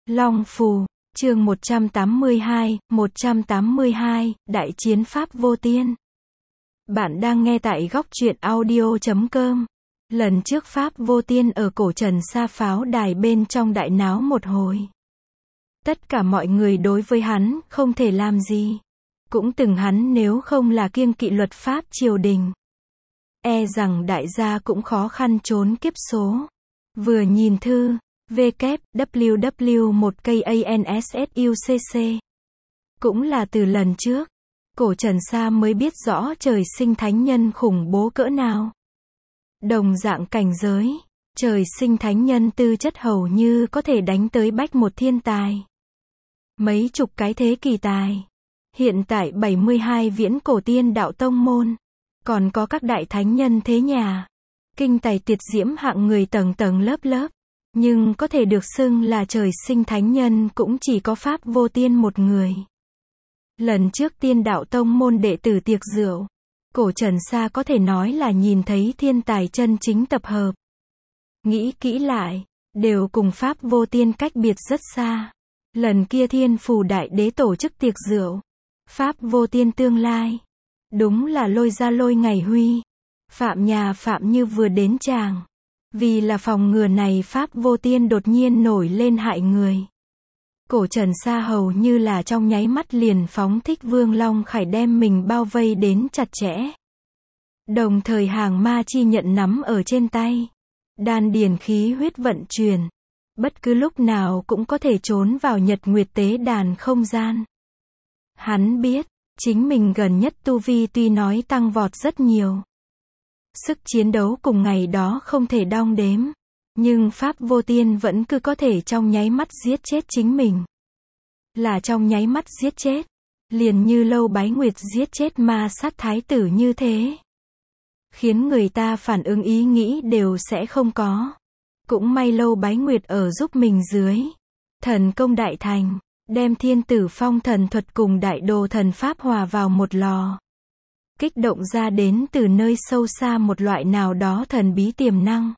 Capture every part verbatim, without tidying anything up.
Long Phù, chương một trăm tám mươi hai, một trăm tám mươi hai, Đại chiến Pháp vô tiên. Bạn đang nghe tại góc truyện audio chấm com. Lần trước Pháp vô tiên ở cổ Trần Sa pháo đài bên trong đại náo một hồi. Tất cả mọi người đối với hắn không thể làm gì. Cũng từng hắn nếu không là kiêng kỵ luật pháp triều đình. E rằng đại gia cũng khó khăn trốn kiếp số. Vừa nhìn thư W W một K A N S S U C C. Cũng là từ lần trước, cổ Trần Sa mới biết rõ trời sinh thánh nhân khủng bố cỡ nào. Đồng dạng cảnh giới, trời sinh thánh nhân tư chất hầu như có thể đánh tới bách một thiên tài. Mấy chục cái thế kỳ tài. Hiện tại bảy mươi hai viễn cổ tiên đạo tông môn. Còn có các đại thánh nhân thế nhà. Kinh tài tuyệt diễm hạng người tầng tầng lớp lớp. Nhưng có thể được xưng là trời sinh thánh nhân cũng chỉ có Pháp vô tiên một người. Lần trước tiên đạo tông môn đệ tử tiệc rượu, cổ Trần Sa có thể nói là nhìn thấy thiên tài chân chính tập hợp. Nghĩ kỹ lại, đều cùng Pháp vô tiên cách biệt rất xa. Lần kia Thiên Phù Đại Đế tổ chức tiệc rượu, Pháp vô tiên tương lai. Đúng là lôi ra lôi ngày huy. Phạm nhà Phạm Như vừa đến tràng. Vì là phòng ngừa này Pháp vô tiên đột nhiên nổi lên hại người. Cổ Trần Sa hầu như là trong nháy mắt liền phóng thích Vương Long Khải đem mình bao vây đến chặt chẽ. Đồng thời hàng ma chi nhận nắm ở trên tay. Đan điền khí huyết vận chuyển. Bất cứ lúc nào cũng có thể trốn vào nhật nguyệt tế đàn không gian. Hắn biết, chính mình gần nhất tu vi tuy nói tăng vọt rất nhiều. Sức chiến đấu cùng ngày đó không thể đong đếm. Nhưng Pháp vô tiên vẫn cứ có thể trong nháy mắt giết chết chính mình. Là trong nháy mắt giết chết. Liền như Lâu Bái Nguyệt giết chết ma sát thái tử như thế. Khiến người ta phản ứng ý nghĩ đều sẽ không có. Cũng may Lâu Bái Nguyệt ở giúp mình dưới. Thần công đại thành. Đem thiên tử phong thần thuật cùng đại đồ thần pháp hòa vào một lò. Kích động ra đến từ nơi sâu xa một loại nào đó thần bí tiềm năng.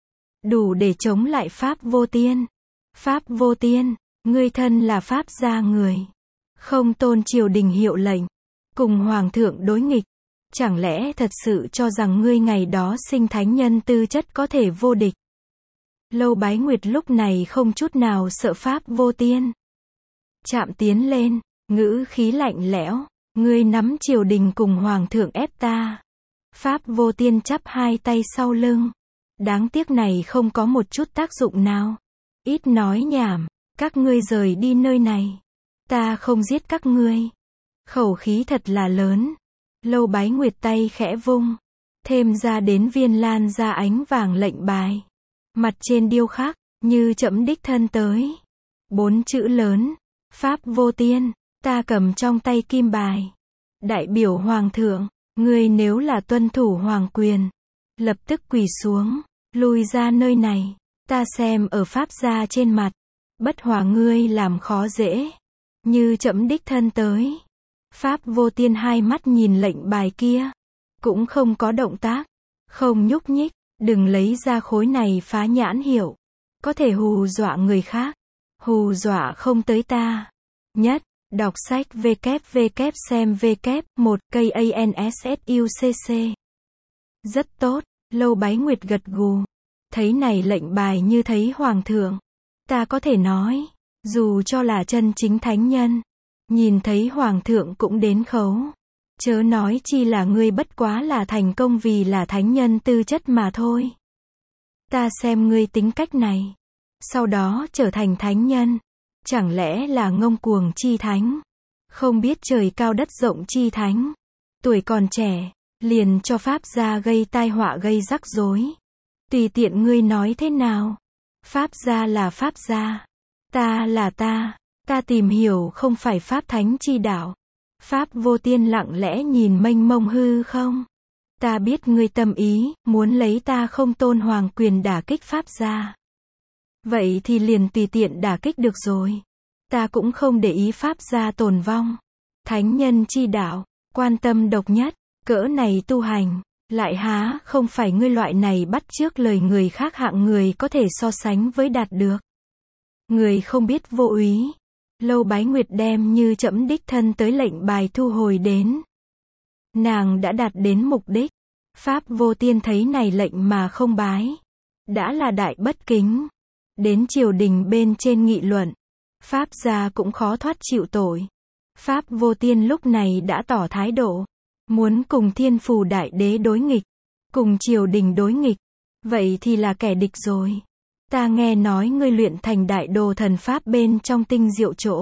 Đủ để chống lại Pháp vô tiên. Pháp vô tiên, ngươi thân là Pháp gia người. Không tôn triều đình hiệu lệnh. Cùng Hoàng thượng đối nghịch. Chẳng lẽ thật sự cho rằng ngươi ngày đó sinh thánh nhân tư chất có thể vô địch. Lâu Bái Nguyệt lúc này không chút nào sợ Pháp vô tiên. Chạm tiến lên, ngữ khí lạnh lẽo. Ngươi nắm triều đình cùng Hoàng thượng ép ta. Pháp vô tiên chắp hai tay sau lưng. Đáng tiếc này không có một chút tác dụng nào. Ít nói nhảm, các ngươi rời đi nơi này. Ta không giết các ngươi. Khẩu khí thật là lớn. Lâu Bái Nguyệt tay khẽ vung. Thêm ra đến viên lan ra ánh vàng lệnh bài. Mặt trên điêu khắc, như chẫm đích thân tới. Bốn chữ lớn. Pháp vô tiên. Ta cầm trong tay kim bài. Đại biểu Hoàng thượng, ngươi nếu là tuân thủ hoàng quyền, lập tức quỳ xuống, lui ra nơi này, ta xem ở Pháp gia trên mặt, bất hòa ngươi làm khó dễ, như chẫm đích thân tới. Pháp vô tiên hai mắt nhìn lệnh bài kia, cũng không có động tác, không nhúc nhích, đừng lấy ra khối này phá nhãn hiệu, có thể hù dọa người khác, hù dọa không tới ta. Nhất đọc sách W W xem W một K A N S S U C C. Rất tốt, Lâu Bái Nguyệt gật gù. Thấy này lệnh bài như thấy Hoàng thượng. Ta có thể nói, dù cho là chân chính thánh nhân, nhìn thấy Hoàng thượng cũng đến khấu. Chớ nói chi là ngươi bất quá là thành công vì là thánh nhân tư chất mà thôi. Ta xem ngươi tính cách này. Sau đó trở thành thánh nhân. Chẳng lẽ là ngông cuồng chi thánh? Không biết trời cao đất rộng chi thánh? Tuổi còn trẻ, liền cho Pháp gia gây tai họa gây rắc rối. Tùy tiện ngươi nói thế nào? Pháp gia là Pháp gia. Ta là ta. Ta tìm hiểu không phải Pháp thánh chi đạo. Pháp vô tiên lặng lẽ nhìn mênh mông hư không? Ta biết ngươi tâm ý, muốn lấy ta không tôn hoàng quyền đả kích Pháp gia. Vậy thì liền tùy tiện đả kích được rồi. Ta cũng không để ý Pháp gia tồn vong. Thánh nhân chi đạo, quan tâm độc nhất, cỡ này tu hành, lại há không phải ngươi loại này bắt chước lời người khác hạng người có thể so sánh với đạt được. Người không biết vô úy. Lâu Bái Nguyệt đem như trẫm đích thân tới lệnh bài thu hồi đến. Nàng đã đạt đến mục đích. Pháp Vô Tiên thấy này lệnh mà không bái. Đã là đại bất kính. Đến triều đình bên trên nghị luận. Pháp gia cũng khó thoát chịu tội. Pháp Vô Tiên lúc này đã tỏ thái độ. Muốn cùng Thiên Phù Đại Đế đối nghịch. Cùng triều đình đối nghịch. Vậy thì là kẻ địch rồi. Ta nghe nói ngươi luyện thành đại đồ thần pháp bên trong tinh diệu chỗ.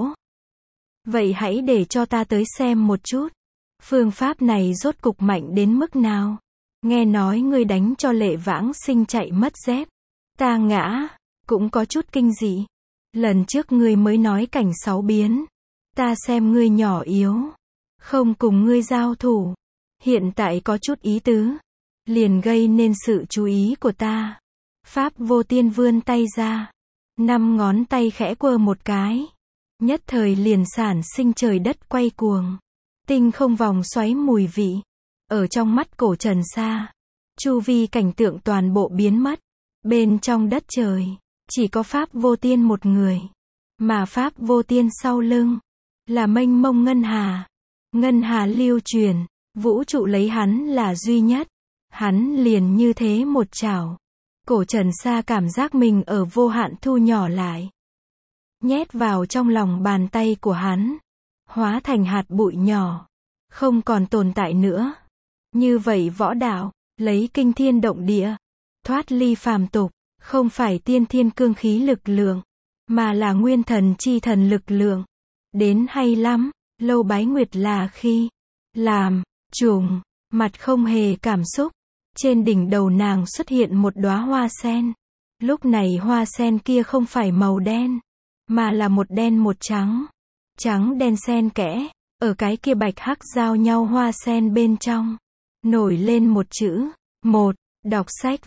Vậy hãy để cho ta tới xem một chút. Phương pháp này rốt cục mạnh đến mức nào? Nghe nói ngươi đánh cho Lệ Vãng Sinh chạy mất dép. Ta ngã, cũng có chút kinh dị. Lần trước ngươi mới nói cảnh sáu biến. Ta xem ngươi nhỏ yếu. Không cùng ngươi giao thủ. Hiện tại có chút ý tứ. Liền gây nên sự chú ý của ta. Pháp Vô Tiên vươn tay ra. Năm ngón tay khẽ quơ một cái. Nhất thời liền sản sinh trời đất quay cuồng. Tinh không vòng xoáy mùi vị. Ở trong mắt Cổ Trần Sa. Chu vi cảnh tượng toàn bộ biến mất. Bên trong đất trời. Chỉ có Pháp Vô Tiên một người. Mà Pháp Vô Tiên sau lưng. Là mênh mông ngân hà. Ngân hà lưu truyền. Vũ trụ lấy hắn là duy nhất. Hắn liền như thế một chảo. Cổ Trần Sa cảm giác mình ở vô hạn thu nhỏ lại. Nhét vào trong lòng bàn tay của hắn. Hóa thành hạt bụi nhỏ. Không còn tồn tại nữa. Như vậy võ đạo, lấy kinh thiên động địa. Thoát ly phàm tục, không phải tiên thiên cương khí lực lượng. Mà là nguyên thần chi thần lực lượng. Đến hay lắm, Lâu Bái Nguyệt là khi làm, trùng, mặt không hề cảm xúc. Trên đỉnh đầu nàng xuất hiện một đóa hoa sen. Lúc này hoa sen kia không phải màu đen, mà là một đen một trắng. Trắng đen xen kẽ, ở cái kia bạch hắc giao nhau hoa sen bên trong. Nổi lên một chữ, một, đọc sách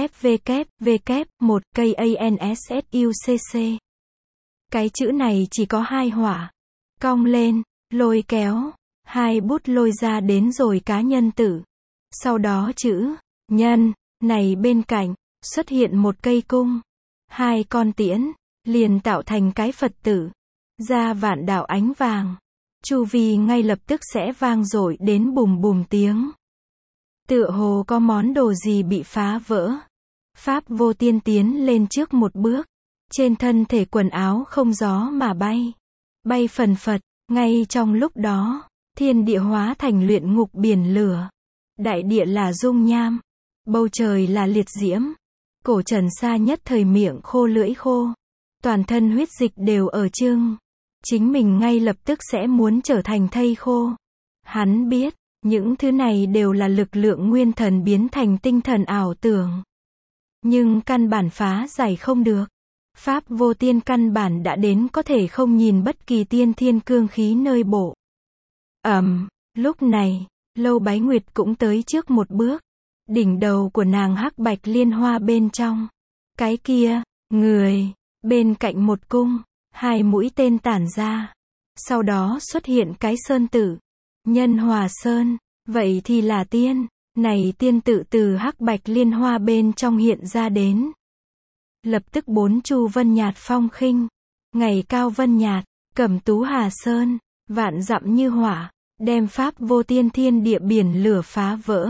www, một cây ansucc. Cái chữ này chỉ có hai họa. Cong lên, lôi kéo, hai bút lôi ra đến rồi cá nhân tử. Sau đó chữ nhân này bên cạnh xuất hiện một cây cung, hai con tiễn, liền tạo thành cái Phật tử, ra vạn đạo ánh vàng. Chu vi ngay lập tức sẽ vang dội đến bùm bùm tiếng. Tựa hồ có món đồ gì bị phá vỡ. Pháp Vô Tiên tiến lên trước một bước, trên thân thể quần áo không gió mà bay, bay phần phật. Ngay trong lúc đó, thiên địa hóa thành luyện ngục biển lửa. Đại địa là dung nham, bầu trời là liệt diễm. Cổ Trần Sa nhất thời miệng khô lưỡi khô, toàn thân huyết dịch đều ở trưng. Chính mình ngay lập tức sẽ muốn trở thành thây khô. Hắn biết, những thứ này đều là lực lượng nguyên thần biến thành tinh thần ảo tưởng. Nhưng căn bản phá giải không được. Pháp Vô Tiên căn bản đã đến có thể không nhìn bất kỳ tiên thiên cương khí nơi bộ. Ầm, lúc này, Lâu Bái Nguyệt cũng tới trước một bước. Đỉnh đầu của nàng hắc bạch liên hoa bên trong. Cái kia, người, bên cạnh một cung, hai mũi tên tản ra. Sau đó xuất hiện cái sơn tử. Nhân Hòa Sơn, vậy thì là tiên. Này tiên tự từ hắc bạch liên hoa bên trong hiện ra đến. Lập tức bốn chu vân nhạt phong khinh. Ngày cao vân nhạt, cẩm tú Hà Sơn, vạn dặm như hỏa. Đem Pháp Vô Tiên thiên địa biển lửa phá vỡ.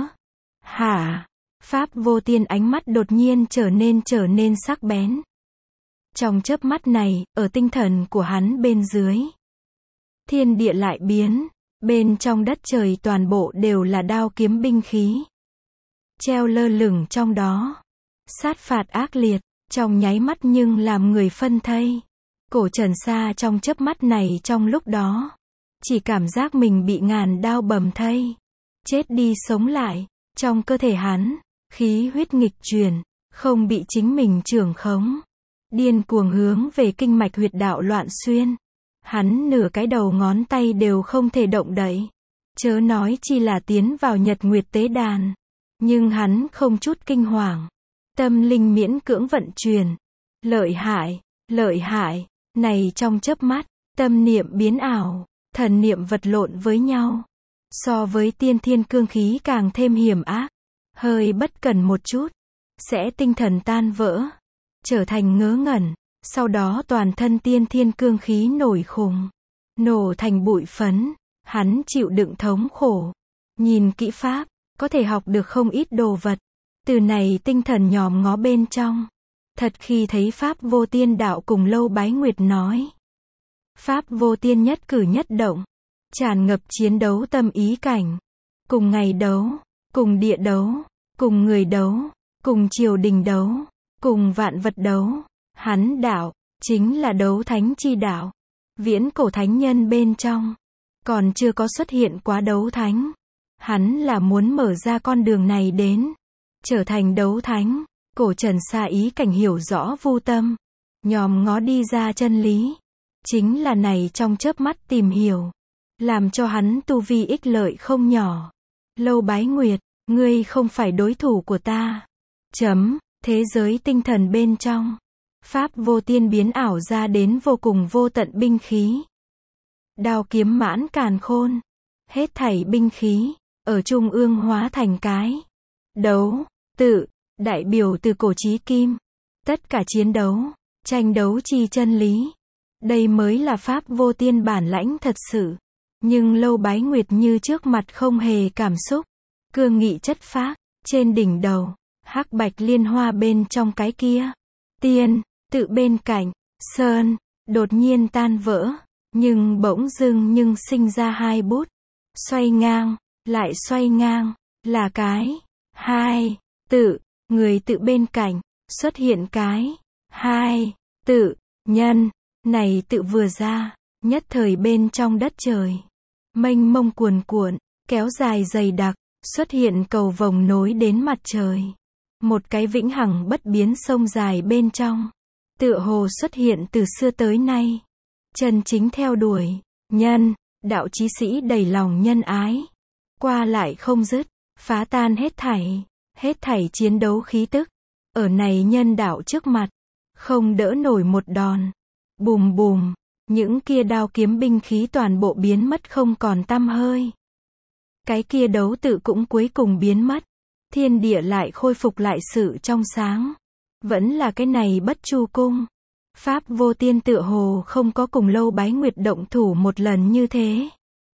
Hả? Pháp Vô Tiên ánh mắt đột nhiên trở nên trở nên sắc bén. Trong chớp mắt này, ở tinh thần của hắn bên dưới. Thiên địa lại biến. Bên trong đất trời toàn bộ đều là đao kiếm binh khí. Treo lơ lửng trong đó. Sát phạt ác liệt, trong nháy mắt nhưng làm người phân thây. Cổ Trần Sa trong chớp mắt này trong lúc đó. Chỉ cảm giác mình bị ngàn đao bầm thây. Chết đi sống lại. Trong cơ thể hắn, khí huyết nghịch chuyển, không bị chính mình trưởng khống. Điên cuồng hướng về kinh mạch huyệt đạo loạn xuyên. Hắn nửa cái đầu ngón tay đều không thể động đậy. Chớ nói chi là tiến vào nhật nguyệt tế đàn. Nhưng hắn không chút kinh hoàng. Tâm linh miễn cưỡng vận chuyển. Lợi hại, lợi hại. Này trong chớp mắt, tâm niệm biến ảo. Thần niệm vật lộn với nhau. So với tiên thiên cương khí càng thêm hiểm ác. Hơi bất cẩn một chút. Sẽ tinh thần tan vỡ. Trở thành ngớ ngẩn. Sau đó toàn thân tiên thiên cương khí nổi khùng, nổ thành bụi phấn, hắn chịu đựng thống khổ. Nhìn kỹ pháp, có thể học được không ít đồ vật. Từ này tinh thần nhòm ngó bên trong. Thật khi thấy pháp vô tiên đạo cùng Lâu Bái Nguyệt nói. Pháp vô tiên nhất cử nhất động, tràn ngập chiến đấu tâm ý cảnh. Cùng ngày đấu, cùng địa đấu, cùng người đấu, cùng triều đình đấu, cùng vạn vật đấu. Hắn đạo, chính là đấu thánh chi đạo. Viễn cổ thánh nhân bên trong, còn chưa có xuất hiện quá đấu thánh. Hắn là muốn mở ra con đường này đến, trở thành đấu thánh. Cổ Trần Sa ý cảnh hiểu rõ vô tâm, nhòm ngó đi ra chân lý. Chính là này trong chớp mắt tìm hiểu, làm cho hắn tu vi ích lợi không nhỏ. Lâu Bái Nguyệt, ngươi không phải đối thủ của ta. Chấm, thế giới tinh thần bên trong. Pháp vô tiên biến ảo ra đến vô cùng vô tận binh khí. Đao kiếm mãn càn khôn. Hết thảy binh khí, ở trung ương hóa thành cái. Đấu, tự, đại biểu từ cổ chí kim. Tất cả chiến đấu, tranh đấu chi chân lý. Đây mới là pháp vô tiên bản lãnh thật sự. Nhưng Lâu Bái Nguyệt như trước mặt không hề cảm xúc. Cương nghị chất phác, trên đỉnh đầu, hắc bạch liên hoa bên trong cái kia. Tiên, tự bên cạnh, sơn, đột nhiên tan vỡ. Nhưng bỗng dưng nhưng sinh ra hai bút. Xoay ngang, lại xoay ngang, là cái, hai, tự, người tự bên cạnh, xuất hiện cái, hai, tự, nhân, này tự vừa ra, nhất thời bên trong đất trời. Mênh mông cuồn cuộn, kéo dài dày đặc, xuất hiện cầu vồng nối đến mặt trời. Một cái vĩnh hằng bất biến sông dài bên trong, tựa hồ xuất hiện từ xưa tới nay. Chân chính theo đuổi, nhân, đạo chí sĩ đầy lòng nhân ái. Qua lại không dứt, phá tan hết thảy, hết thảy chiến đấu khí tức. Ở này nhân đạo trước mặt, không đỡ nổi một đòn. Bùm bùm, những kia đao kiếm binh khí toàn bộ biến mất không còn tăm hơi. Cái kia đấu tự cũng cuối cùng biến mất. Thiên địa lại khôi phục lại sự trong sáng. Vẫn là cái này Bất Chu Cung. Pháp vô tiên tựa hồ không có cùng Lâu Bái Nguyệt động thủ một lần như thế.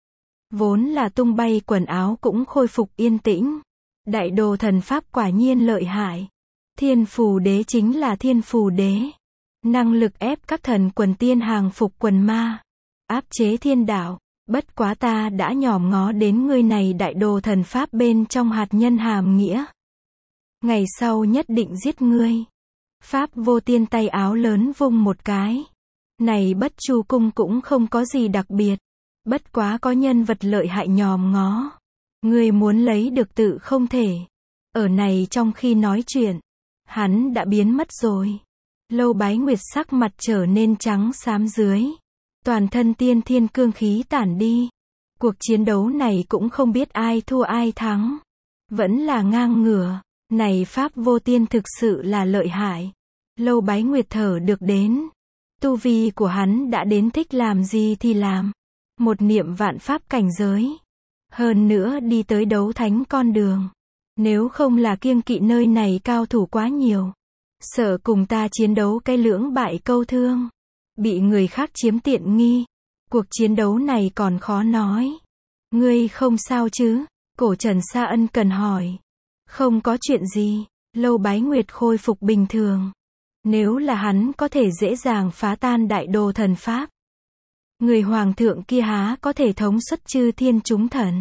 Vốn là tung bay quần áo cũng khôi phục yên tĩnh. Đại đồ thần Pháp quả nhiên lợi hại. Thiên phù đế chính là thiên phù đế. Năng lực ép các thần quần tiên hàng phục quần ma. Áp chế thiên đạo. Bất quá ta đã nhòm ngó đến ngươi này đại đồ thần Pháp bên trong hạt nhân hàm nghĩa. Ngày sau nhất định giết ngươi. Pháp vô tiên tay áo lớn vung một cái. Này Bất Chu Cung cũng không có gì đặc biệt. Bất quá có nhân vật lợi hại nhòm ngó. Ngươi muốn lấy được tự không thể. Ở này trong khi nói chuyện, hắn đã biến mất rồi. Lâu Bái Nguyệt sắc mặt trở nên trắng xám dưới. Toàn thân tiên thiên cương khí tản đi. Cuộc chiến đấu này cũng không biết ai thua ai thắng. Vẫn là ngang ngửa. Này Pháp vô tiên thực sự là lợi hại. Lâu Bái Nguyệt thở được đến. Tu vi của hắn đã đến thích làm gì thì làm. Một niệm vạn pháp cảnh giới. Hơn nữa đi tới đấu thánh con đường. Nếu không là kiêng kỵ nơi này cao thủ quá nhiều. Sợ cùng ta chiến đấu cái lưỡng bại câu thương. Bị người khác chiếm tiện nghi. Cuộc chiến đấu này còn khó nói. Ngươi không sao chứ? Cổ Trần Sa ân cần hỏi. Không có chuyện gì. Lâu Bái Nguyệt khôi phục bình thường. Nếu là hắn có thể dễ dàng phá tan đại đồ thần Pháp. Người hoàng thượng kia há có thể thống suất chư thiên chúng thần.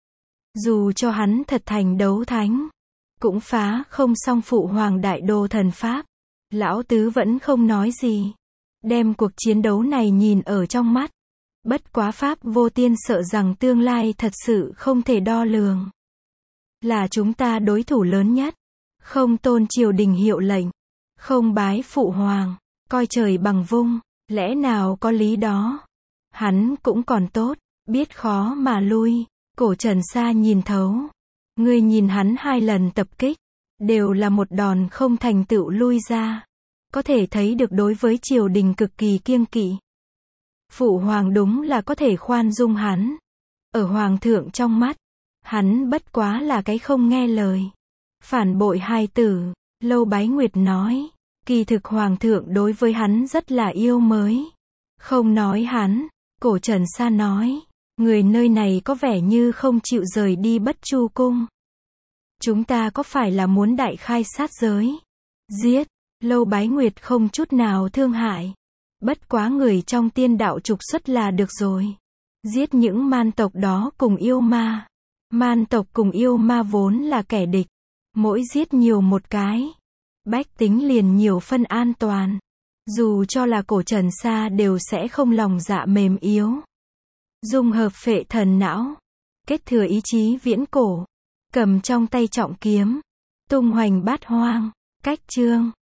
Dù cho hắn thật thành đấu thánh. Cũng phá không xong phụ hoàng đại đồ thần Pháp. Lão tứ vẫn không nói gì. Đem cuộc chiến đấu này nhìn ở trong mắt. Bất quá Pháp vô tiên sợ rằng tương lai thật sự không thể đo lường. Là chúng ta đối thủ lớn nhất. Không tôn triều đình hiệu lệnh. Không bái phụ hoàng. Coi trời bằng vung. Lẽ nào có lý đó. Hắn cũng còn tốt. Biết khó mà lui. Cổ Trần Sa nhìn thấu. Ngươi nhìn hắn hai lần tập kích. Đều là một đòn không thành tựu lui ra. Có thể thấy được đối với triều đình cực kỳ kiêng kỵ. Phụ hoàng đúng là có thể khoan dung hắn. Ở hoàng thượng trong mắt. Hắn bất quá là cái không nghe lời. Phản bội hai tử. Lâu Bái Nguyệt nói. Kỳ thực hoàng thượng đối với hắn rất là yêu mới. Không nói hắn, cổ Trần Sa nói, người nơi này có vẻ như không chịu rời đi Bất Chu cung. Chúng ta có phải là muốn đại khai sát giới? Giết, Lâu Bái Nguyệt không chút nào thương hại. Bất quá người trong tiên đạo trục xuất là được rồi. Giết những man tộc đó cùng yêu ma. Man tộc cùng yêu ma vốn là kẻ địch. Mỗi giết nhiều một cái, bách tính liền nhiều phân an toàn. Dù cho là cổ Trần Sa đều sẽ không lòng dạ mềm yếu. Dung hợp phệ thần não, kết thừa ý chí viễn cổ, cầm trong tay trọng kiếm, tung hoành bát hoang. Cách chương